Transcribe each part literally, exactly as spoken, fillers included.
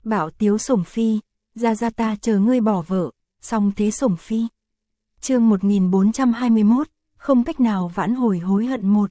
Bảo tiếu sủng phi, ra ra ta chờ ngươi bỏ vợ, xong thế sủng phi. Chương một nghìn bốn trăm hai mươi mốt, không cách nào vãn hồi hối hận một.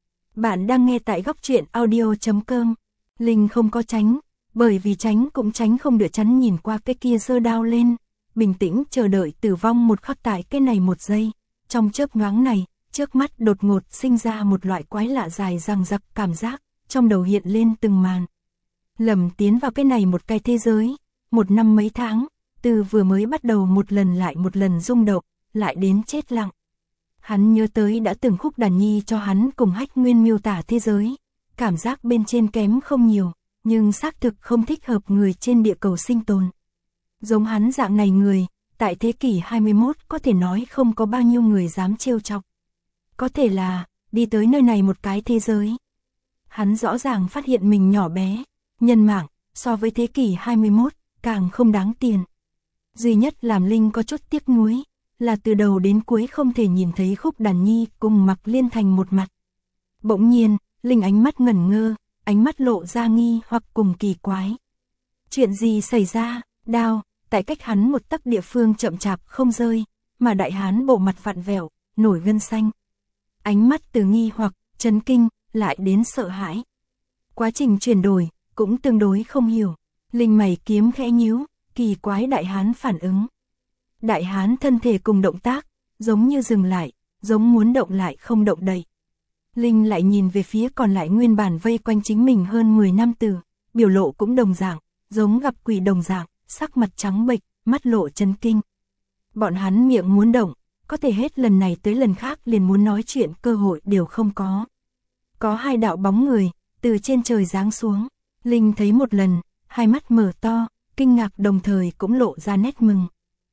Bạn đang nghe tại góc truyện audio chấm com. Linh không có tránh, bởi vì tránh cũng tránh không được, chắn nhìn qua cái kia giơ đao lên, bình tĩnh chờ đợi tử vong một khắc tại cái này một giây. Trong chớp nhoáng này, trước mắt đột ngột sinh ra một loại quái lạ dài dằng dặc cảm giác, trong đầu hiện lên từng màn. Lầm tiến vào cái này một cái thế giới, một năm mấy tháng, từ vừa mới bắt đầu một lần lại một lần rung động, lại đến chết lặng. Hắn nhớ tới đã từng Khúc Đàn Nhi cho hắn cùng Hách Nguyên miêu tả thế giới, cảm giác bên trên kém không nhiều, nhưng xác thực không thích hợp người trên địa cầu sinh tồn. Giống hắn dạng này người, tại thế kỷ hai mươi mốt có thể nói không có bao nhiêu người dám trêu chọc. Có thể là, đi tới nơi này một cái thế giới. Hắn rõ ràng phát hiện mình nhỏ bé, nhân mạng, so với thế kỷ hai mươi mốt, càng không đáng tiền. Duy nhất làm Linh có chút tiếc nuối, là từ đầu đến cuối không thể nhìn thấy Khúc Đàn Nhi cùng Mạc Liên Thành một mặt. Bỗng nhiên, Linh ánh mắt ngẩn ngơ, ánh mắt lộ ra nghi hoặc cùng kỳ quái. Chuyện gì xảy ra? Đao, tại cách hắn một tấc địa phương chậm chạp không rơi, mà đại hán bộ mặt vặn vẹo, nổi gân xanh. Ánh mắt từ nghi hoặc, chấn kinh, lại đến sợ hãi. Quá trình chuyển đổi, cũng tương đối không hiểu. Linh mày kiếm khẽ nhíu, kỳ quái đại hán phản ứng. Đại hán thân thể cùng động tác, giống như dừng lại, giống muốn động lại không động đậy. Linh lại nhìn về phía còn lại nguyên bản vây quanh chính mình hơn mười năm từ, biểu lộ cũng đồng dạng, giống gặp quỷ đồng dạng, sắc mặt trắng bệch, mắt lộ chấn kinh. Bọn hắn miệng muốn động, có thể hết lần này tới lần khác liền muốn nói chuyện cơ hội đều không có. Có hai đạo bóng người, từ trên trời giáng xuống, Linh thấy một lần, hai mắt mở to, kinh ngạc đồng thời cũng lộ ra nét mừng.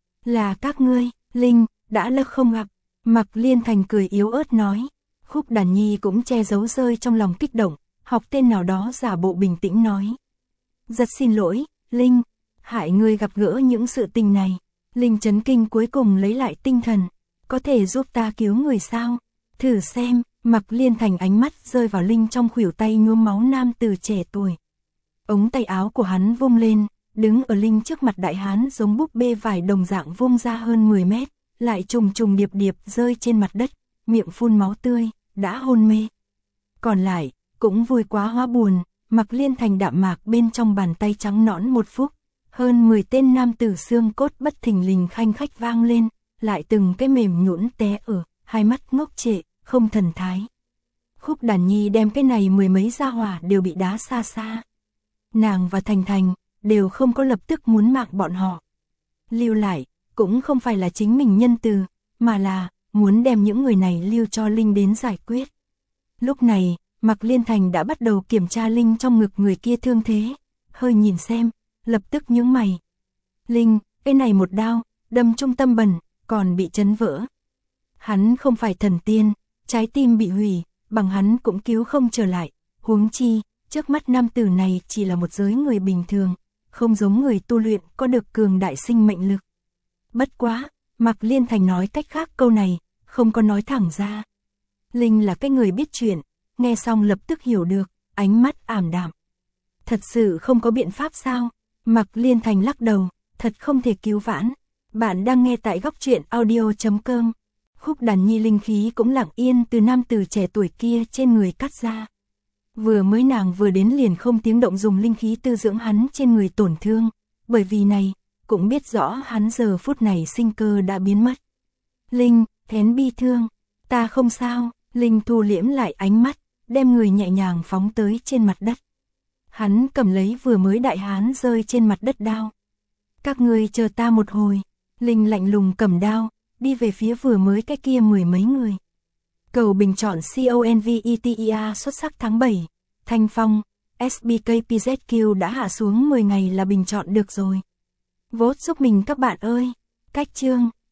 Là các ngươi, Linh, đã lâu không gặp. Mạc Liên Thành cười yếu ớt nói. Khúc Đàn Nhi cũng che giấu rơi trong lòng kích động, học tên nào đó giả bộ bình tĩnh nói. Rất xin lỗi, Linh, hại ngươi gặp gỡ những sự tình này. Linh chấn kinh cuối cùng lấy lại tinh thần. Có thể giúp ta cứu người sao? Thử xem. Mạc Liên Thành ánh mắt rơi vào Linh trong khuỷu tay nhuốm máu nam từ trẻ tuổi. Ống tay áo của hắn vung lên, đứng ở Linh trước mặt đại hán giống búp bê vải đồng dạng vung ra hơn mười mét, lại trùng trùng điệp điệp rơi trên mặt đất, miệng phun máu tươi, đã hôn mê. Còn lại, cũng vui quá hóa buồn, Mạc Liên Thành đạm mạc bên trong bàn tay trắng nõn một phút, hơn mười tên nam tử xương cốt bất thình lình khanh khách vang lên, lại từng cái mềm nhũn té ở, hai mắt ngốc trệ, không thần thái. Khúc Đàn Nhi đem cái này mười mấy gia hỏa đều bị đá xa xa. Nàng và Thành Thành đều không có lập tức muốn mạng bọn họ. Lưu lại, cũng không phải là chính mình nhân từ, mà là muốn đem những người này lưu cho Linh đến giải quyết. Lúc này, Mạc Liên Thành đã bắt đầu kiểm tra Linh trong ngực người kia thương thế, hơi nhìn xem, lập tức nhướng mày. Linh, cái này một đao, đâm trung tâm bẩn, còn bị chấn vỡ. Hắn không phải thần tiên, trái tim bị hủy, bằng hắn cũng cứu không trở lại, huống chi, trước mắt nam tử này chỉ là một giới người bình thường, không giống người tu luyện có được cường đại sinh mệnh lực. Bất quá, Mạc Liên Thành nói cách khác câu này, không có nói thẳng ra. Linh là cái người biết chuyện, nghe xong lập tức hiểu được, ánh mắt ảm đạm. Thật sự không có biện pháp sao? Mạc Liên Thành lắc đầu, thật không thể cứu vãn. Bạn đang nghe tại góc truyện audio chấm com. Khúc Đàn Nhi linh khí cũng lặng yên từ nam tử trẻ tuổi kia trên người cắt ra. Vừa mới nàng vừa đến liền không tiếng động dùng linh khí tư dưỡng hắn trên người tổn thương, bởi vì này, cũng biết rõ hắn giờ phút này sinh cơ đã biến mất. Linh, thén bi thương, ta không sao. Linh thu liễm lại ánh mắt, đem người nhẹ nhàng phóng tới trên mặt đất. Hắn cầm lấy vừa mới đại hán rơi trên mặt đất đao. Các ngươi chờ ta một hồi. Linh lạnh lùng cầm đao, đi về phía vừa mới cái kia mười mấy người. Cầu bình chọn CONVETEA xuất sắc tháng bảy. Thanh Phong, ét bê ca pê zét quy đã hạ xuống mười ngày là bình chọn được rồi. Vote giúp mình các bạn ơi. Cách chương.